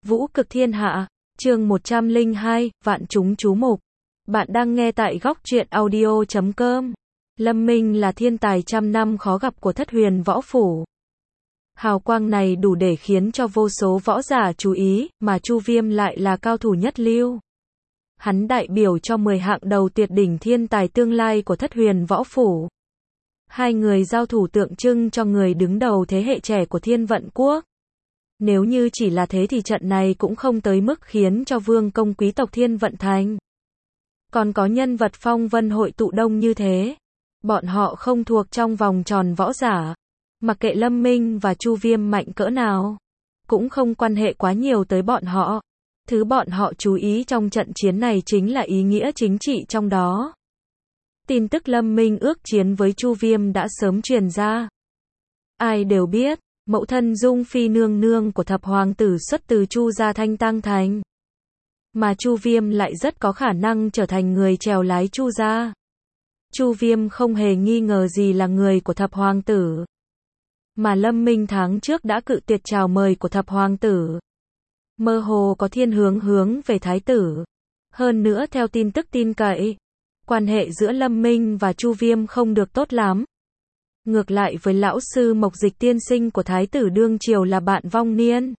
Vũ cực thiên hạ, chương 102, vạn chúng chú mục. Bạn đang nghe tại góc truyện audio.com. Lâm Minh là thiên tài trăm năm khó gặp của Thất Huyền Võ Phủ. Hào quang này đủ để khiến cho vô số võ giả chú ý, mà Chu Viêm lại là cao thủ nhất lưu. Hắn đại biểu cho 10 hạng đầu tuyệt đỉnh thiên tài tương lai của Thất Huyền Võ Phủ. Hai người giao thủ tượng trưng cho người đứng đầu thế hệ trẻ của Thiên Vận Quốc. Nếu như chỉ là thế thì trận này cũng không tới mức khiến cho vương công quý tộc Thiên Vận Thành. Còn có nhân vật phong vân hội tụ đông như thế. Bọn họ không thuộc trong vòng tròn võ giả. Mặc kệ Lâm Minh và Chu Viêm mạnh cỡ nào, cũng không quan hệ quá nhiều tới bọn họ. Thứ bọn họ chú ý trong trận chiến này chính là ý nghĩa chính trị trong đó. Tin tức Lâm Minh ước chiến với Chu Viêm đã sớm truyền ra. Ai đều biết, mẫu thân Dung Phi nương nương của thập hoàng tử xuất từ Chu gia Thanh Tăng Thành. Mà Chu Viêm lại rất có khả năng trở thành người chèo lái Chu gia. Chu Viêm không hề nghi ngờ gì là người của thập hoàng tử. Mà Lâm Minh tháng trước đã cự tuyệt chào mời của thập hoàng tử. Mơ hồ có thiên hướng về thái tử. Hơn nữa theo tin tức tin cậy, quan hệ giữa Lâm Minh và Chu Viêm không được tốt lắm. Ngược lại với lão sư Mộc Dịch tiên sinh của thái tử đương triều là bạn vong niên.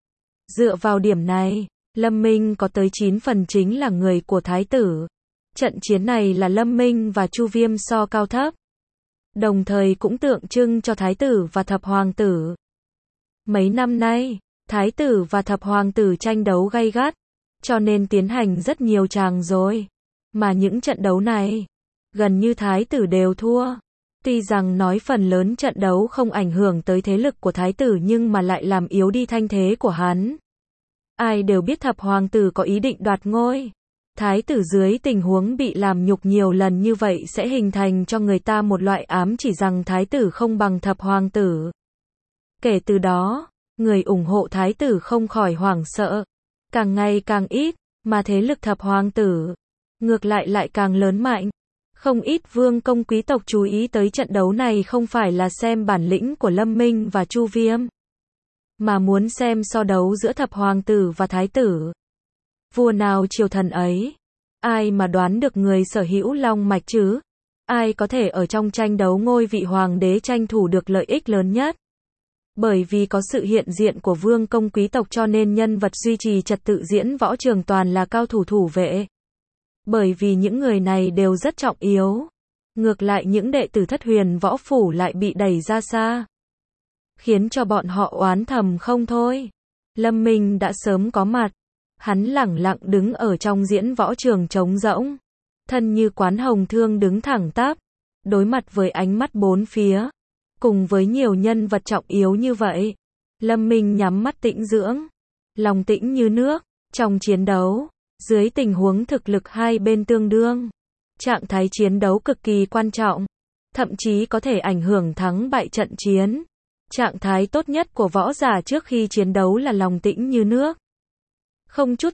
Dựa vào điểm này, Lâm Minh có tới 9 phần chính là người của thái tử. Trận chiến này là Lâm Minh và Chu Viêm so cao thấp. Đồng thời cũng tượng trưng cho thái tử và thập hoàng tử. Mấy năm nay, thái tử và thập hoàng tử tranh đấu gay gắt, cho nên tiến hành rất nhiều tràng rồi. Mà những trận đấu này, gần như thái tử đều thua. Tuy rằng nói phần lớn trận đấu không ảnh hưởng tới thế lực của thái tử nhưng mà lại làm yếu đi thanh thế của hắn. Ai đều biết thập hoàng tử có ý định đoạt ngôi. Thái tử dưới tình huống bị làm nhục nhiều lần như vậy sẽ hình thành cho người ta một loại ám chỉ rằng thái tử không bằng thập hoàng tử. Kể từ đó, người ủng hộ thái tử không khỏi hoảng sợ. Càng ngày càng ít, mà thế lực thập hoàng tử ngược lại càng lớn mạnh. Không ít vương công quý tộc chú ý tới trận đấu này không phải là xem bản lĩnh của Lâm Minh và Chu Viêm, mà muốn xem so đấu giữa thập hoàng tử và thái tử. Vua nào triều thần ấy, ai mà đoán được người sở hữu long mạch chứ? Ai có thể ở trong tranh đấu ngôi vị hoàng đế tranh thủ được lợi ích lớn nhất? Bởi vì có sự hiện diện của vương công quý tộc cho nên nhân vật duy trì trật tự diễn võ trường toàn là cao thủ thủ vệ. Bởi vì những người này đều rất trọng yếu. Ngược lại những đệ tử Thất Huyền Võ Phủ lại bị đẩy ra xa, khiến cho bọn họ oán thầm không thôi. Lâm Minh đã sớm có mặt. Hắn lẳng lặng đứng ở trong diễn võ trường trống rỗng. Thân như quán hồng thương đứng thẳng tắp, đối mặt với ánh mắt bốn phía. Cùng với nhiều nhân vật trọng yếu như vậy, Lâm Minh nhắm mắt tĩnh dưỡng. Lòng tĩnh như nước. Trong chiến đấu, dưới tình huống thực lực hai bên tương đương, trạng thái chiến đấu cực kỳ quan trọng, thậm chí có thể ảnh hưởng thắng bại trận chiến. Trạng thái tốt nhất của võ giả trước khi chiến đấu là lòng tĩnh như nước. Không chút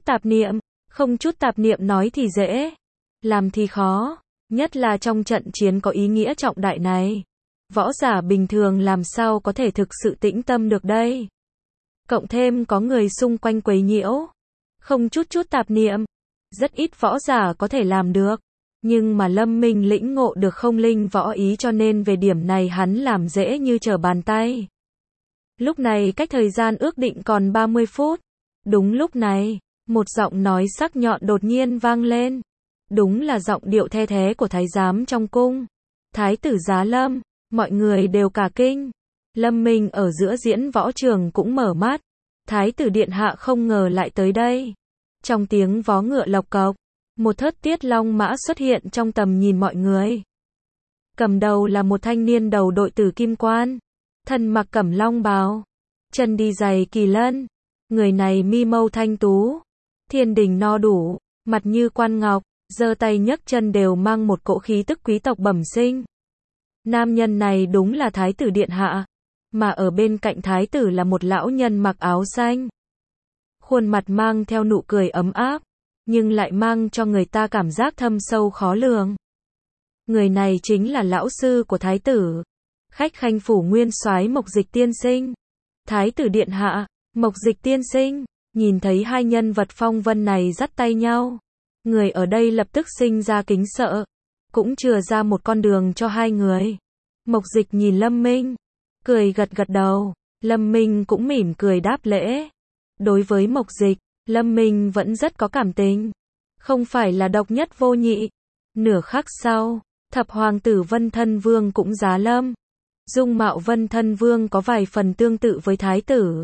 tạp niệm nói thì dễ, làm thì khó, nhất là trong trận chiến có ý nghĩa trọng đại này. Võ giả bình thường làm sao có thể thực sự tĩnh tâm được đây? Cộng thêm có người xung quanh quấy nhiễu. Không chút tạp niệm, rất ít võ giả có thể làm được. Nhưng mà Lâm Minh lĩnh ngộ được không linh võ ý cho nên về điểm này hắn làm dễ như trở bàn tay. Lúc này cách thời gian ước định còn 30 phút. Đúng lúc này, một giọng nói sắc nhọn đột nhiên vang lên. Đúng là giọng điệu the thé của thái giám trong cung. Thái tử Giá Lâm, mọi người đều cả kinh. Lâm Minh ở giữa diễn võ trường cũng mở mắt. Thái tử điện hạ không ngờ lại tới đây. Trong tiếng vó ngựa lộc cộc, một thớt tiết long mã xuất hiện trong tầm nhìn mọi người. Cầm đầu là một thanh niên đầu đội tử kim quan, thân mặc cẩm long bào, chân đi giày kỳ lân. Người này mi mâu thanh tú, thiên đình no đủ, mặt như quan ngọc, giơ tay nhấc chân đều mang một cỗ khí tức quý tộc bẩm sinh. Nam nhân này đúng là thái tử điện hạ, mà ở bên cạnh thái tử là một lão nhân mặc áo xanh. Khuôn mặt mang theo nụ cười ấm áp, nhưng lại mang cho người ta cảm giác thâm sâu khó lường. Người này chính là lão sư của thái tử, khách khanh phủ nguyên soái Mộc Dịch tiên sinh. Thái tử điện hạ, Mộc Dịch tiên sinh, Nhìn thấy hai nhân vật phong vân này dắt tay nhau, người ở đây lập tức sinh ra kính sợ, cũng chừa ra một con đường cho hai người. Mộc Dịch nhìn Lâm Minh, cười gật gật đầu, Lâm Minh cũng mỉm cười đáp lễ. Đối với Mộc Dịch, Lâm Minh vẫn rất có cảm tình, không phải là độc nhất vô nhị. Nửa khắc sau, thập hoàng tử Vân Thân Vương cũng giá lâm. Dung mạo Vân Thân Vương có vài phần tương tự với thái tử,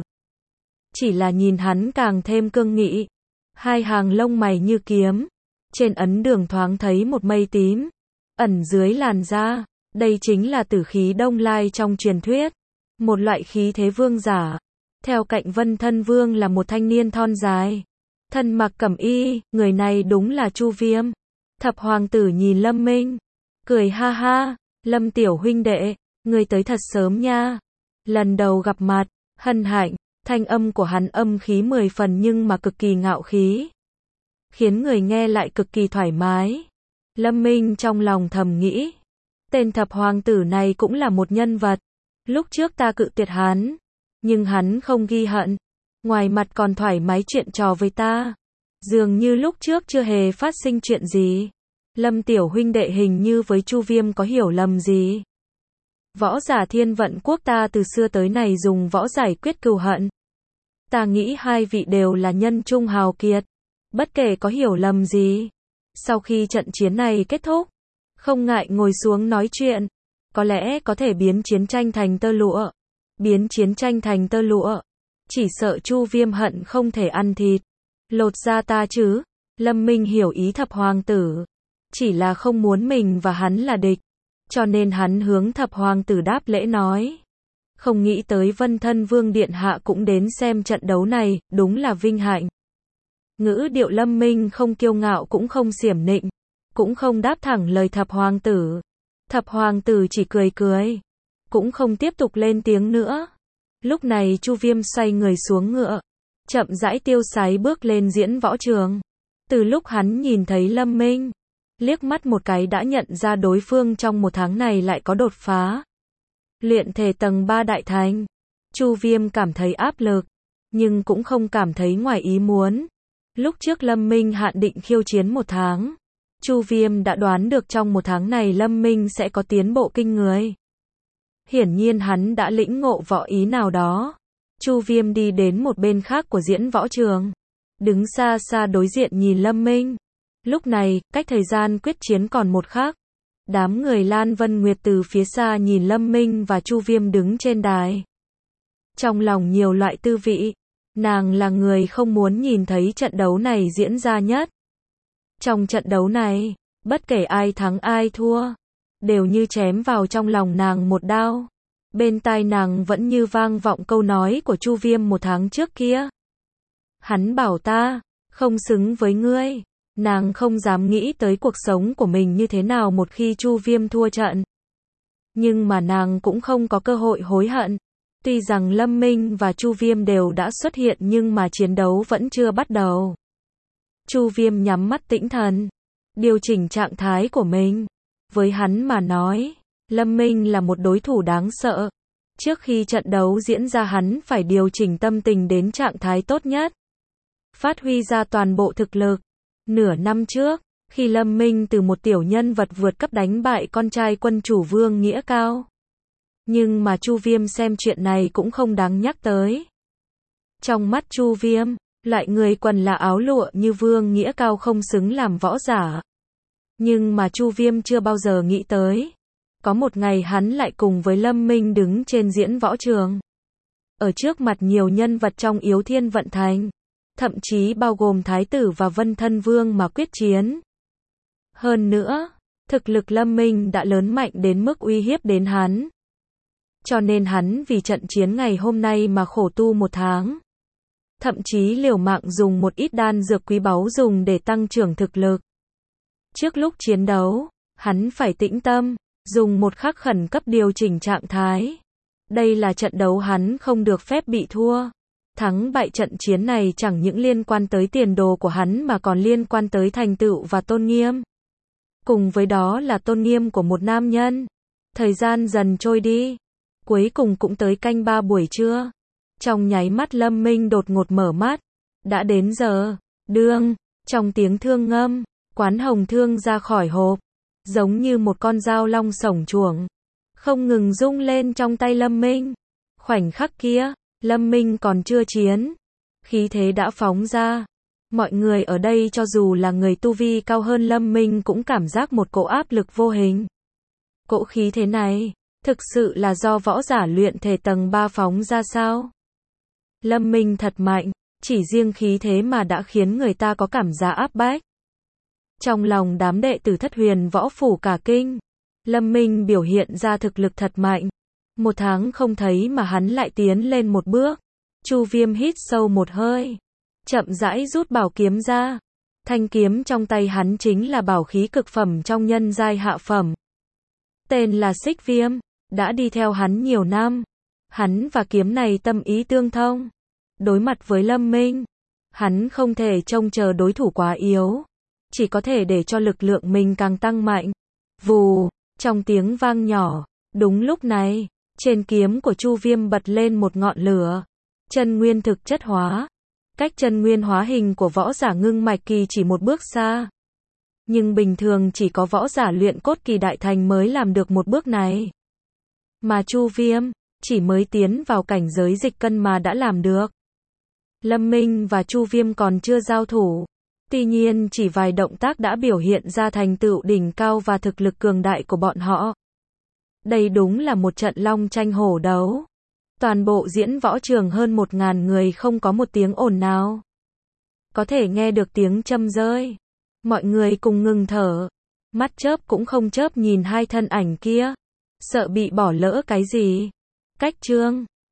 chỉ là nhìn hắn càng thêm cương nghị, hai hàng lông mày như kiếm, trên ấn đường thoáng thấy một mây tím, ẩn dưới làn da, đây chính là tử khí Đông Lai trong truyền thuyết, một loại khí thế vương giả. Theo cạnh Vân Thân Vương là một thanh niên thon dài, thân mặc cẩm y, người này đúng là Chu Viêm. Thập hoàng tử nhìn Lâm Minh, cười ha ha, Lâm tiểu huynh đệ, ngươi tới thật sớm nha. Lần đầu gặp mặt, hân hạnh, thanh âm của hắn âm khí 10 phần nhưng mà cực kỳ ngạo khí, khiến người nghe lại cực kỳ thoải mái. Lâm Minh trong lòng thầm nghĩ, tên thập hoàng tử này cũng là một nhân vật. Lúc trước ta cự tuyệt hắn, nhưng hắn không ghi hận, ngoài mặt còn thoải mái chuyện trò với ta. Dường như lúc trước chưa hề phát sinh chuyện gì. Lâm tiểu huynh đệ hình như với Chu Viêm có hiểu lầm gì. Võ giả Thiên Vận quốc ta từ xưa tới nay dùng võ giải quyết cừu hận. Ta nghĩ hai vị đều là nhân trung hào kiệt, bất kể có hiểu lầm gì. Sau khi trận chiến này kết thúc, không ngại ngồi xuống nói chuyện, có lẽ có thể biến chiến tranh thành tơ lụa. Biến chiến tranh thành tơ lụa, chỉ sợ Chu Viêm hận không thể ăn thịt, lột da ta chứ. Lâm Minh hiểu ý thập hoàng tử, chỉ là không muốn mình và hắn là địch, cho nên hắn hướng thập hoàng tử đáp lễ nói. Không nghĩ tới Vân Thân Vương điện hạ cũng đến xem trận đấu này, đúng là vinh hạnh. Ngữ điệu Lâm Minh không kiêu ngạo cũng không xiểm nịnh, cũng không đáp thẳng lời thập hoàng tử. Thập hoàng tử chỉ cười cười, cũng không tiếp tục lên tiếng nữa. Lúc này Chu Viêm xoay người xuống ngựa, chậm rãi tiêu sái bước lên diễn võ trường. Từ lúc hắn nhìn thấy Lâm Minh, liếc mắt một cái đã nhận ra đối phương trong một tháng này lại có đột phá. Luyện thể tầng 3 đại thành. Chu Viêm cảm thấy áp lực, nhưng cũng không cảm thấy ngoài ý muốn. Lúc trước Lâm Minh hạn định khiêu chiến một tháng, Chu Viêm đã đoán được trong một tháng này Lâm Minh sẽ có tiến bộ kinh người. Hiển nhiên hắn đã lĩnh ngộ võ ý nào đó. Chu Viêm đi đến một bên khác của diễn võ trường, đứng xa xa đối diện nhìn Lâm Minh. Lúc này, cách thời gian quyết chiến còn một khắc. Đám người Lan Vân Nguyệt từ phía xa nhìn Lâm Minh và Chu Viêm đứng trên đài. Trong lòng nhiều loại tư vị, nàng là người không muốn nhìn thấy trận đấu này diễn ra nhất. Trong trận đấu này, bất kể ai thắng ai thua, đều như chém vào trong lòng nàng một đao. Bên tai nàng vẫn như vang vọng câu nói của Chu Viêm một tháng trước kia. Hắn bảo ta, không xứng với ngươi. Nàng không dám nghĩ tới cuộc sống của mình như thế nào một khi Chu Viêm thua trận. Nhưng mà nàng cũng không có cơ hội hối hận. Tuy rằng Lâm Minh và Chu Viêm đều đã xuất hiện nhưng mà chiến đấu vẫn chưa bắt đầu. Chu Viêm nhắm mắt tĩnh thần, điều chỉnh trạng thái của mình. Với hắn mà nói, Lâm Minh là một đối thủ đáng sợ. Trước khi trận đấu diễn ra hắn phải điều chỉnh tâm tình đến trạng thái tốt nhất, phát huy ra toàn bộ thực lực. Nửa năm trước, khi Lâm Minh từ một tiểu nhân vật vượt cấp đánh bại con trai quân chủ Vương Nghĩa Cao. Nhưng mà Chu Viêm xem chuyện này cũng không đáng nhắc tới. Trong mắt Chu Viêm, loại người quần là áo lụa như Vương Nghĩa Cao không xứng làm võ giả. Nhưng mà Chu Viêm chưa bao giờ nghĩ tới, có một ngày hắn lại cùng với Lâm Minh đứng trên diễn võ trường, ở trước mặt nhiều nhân vật trong Yếu Thiên Vận Thành, thậm chí bao gồm Thái tử và Vân Thân Vương mà quyết chiến. Hơn nữa, thực lực Lâm Minh đã lớn mạnh đến mức uy hiếp đến hắn. Cho nên hắn vì trận chiến ngày hôm nay mà khổ tu một tháng. Thậm chí liều mạng dùng một ít đan dược quý báu dùng để tăng trưởng thực lực. Trước lúc chiến đấu, hắn phải tĩnh tâm, dùng một khắc khẩn cấp điều chỉnh trạng thái. Đây là trận đấu hắn không được phép bị thua. Thắng bại trận chiến này chẳng những liên quan tới tiền đồ của hắn mà còn liên quan tới thành tựu và tôn nghiêm. Cùng với đó là tôn nghiêm của một nam nhân. Thời gian dần trôi đi, cuối cùng cũng tới canh 3 buổi trưa. Trong nháy mắt Lâm Minh đột ngột mở mắt, Đã đến giờ. Đương. Trong tiếng thương ngâm, quán hồng thương ra khỏi hộp. Giống như một con dao long sổng chuồng. Không ngừng rung lên trong tay Lâm Minh. Khoảnh khắc kia, Lâm Minh còn chưa chiến. Khí thế đã phóng ra. Mọi người ở đây cho dù là người tu vi cao hơn Lâm Minh cũng cảm giác một cỗ áp lực vô hình. Cỗ khí thế này, thực sự là do võ giả luyện thể tầng 3 phóng ra sao? Lâm Minh thật mạnh, chỉ riêng khí thế mà đã khiến người ta có cảm giác áp bách. Trong lòng đám đệ tử Thất Huyền Võ Phủ cả kinh. Lâm Minh biểu hiện ra thực lực thật mạnh. 1 tháng không thấy mà hắn lại tiến lên một bước. Chu Viêm hít sâu một hơi, chậm rãi rút bảo kiếm ra. Thanh kiếm trong tay hắn chính là bảo khí cực phẩm trong nhân giai hạ phẩm. Tên là Xích Viêm, đã đi theo hắn nhiều năm. Hắn và kiếm này tâm ý tương thông. Đối mặt với Lâm Minh, hắn không thể trông chờ đối thủ quá yếu, chỉ có thể để cho lực lượng mình càng tăng mạnh. Vù, trong tiếng vang nhỏ, đúng lúc này, trên kiếm của Chu Viêm bật lên một ngọn lửa. Chân nguyên thực chất hóa. Cách chân nguyên hóa hình của võ giả ngưng mạch kỳ chỉ một bước xa. Nhưng bình thường chỉ có võ giả luyện cốt kỳ đại thành mới làm được một bước này. Mà Chu Viêm, chỉ mới tiến vào cảnh giới dịch cân mà đã làm được. Lâm Minh và Chu Viêm còn chưa giao thủ. Tuy nhiên chỉ vài động tác đã biểu hiện ra thành tựu đỉnh cao và thực lực cường đại của bọn họ. Đây đúng là một trận long tranh hổ đấu. Toàn bộ diễn võ trường hơn 1000 người không có một tiếng ồn nào. Có thể nghe được tiếng châm rơi. Mọi người cùng ngừng thở. Mắt chớp cũng không chớp nhìn hai thân ảnh kia. Sợ bị bỏ lỡ cái gì. Cách chương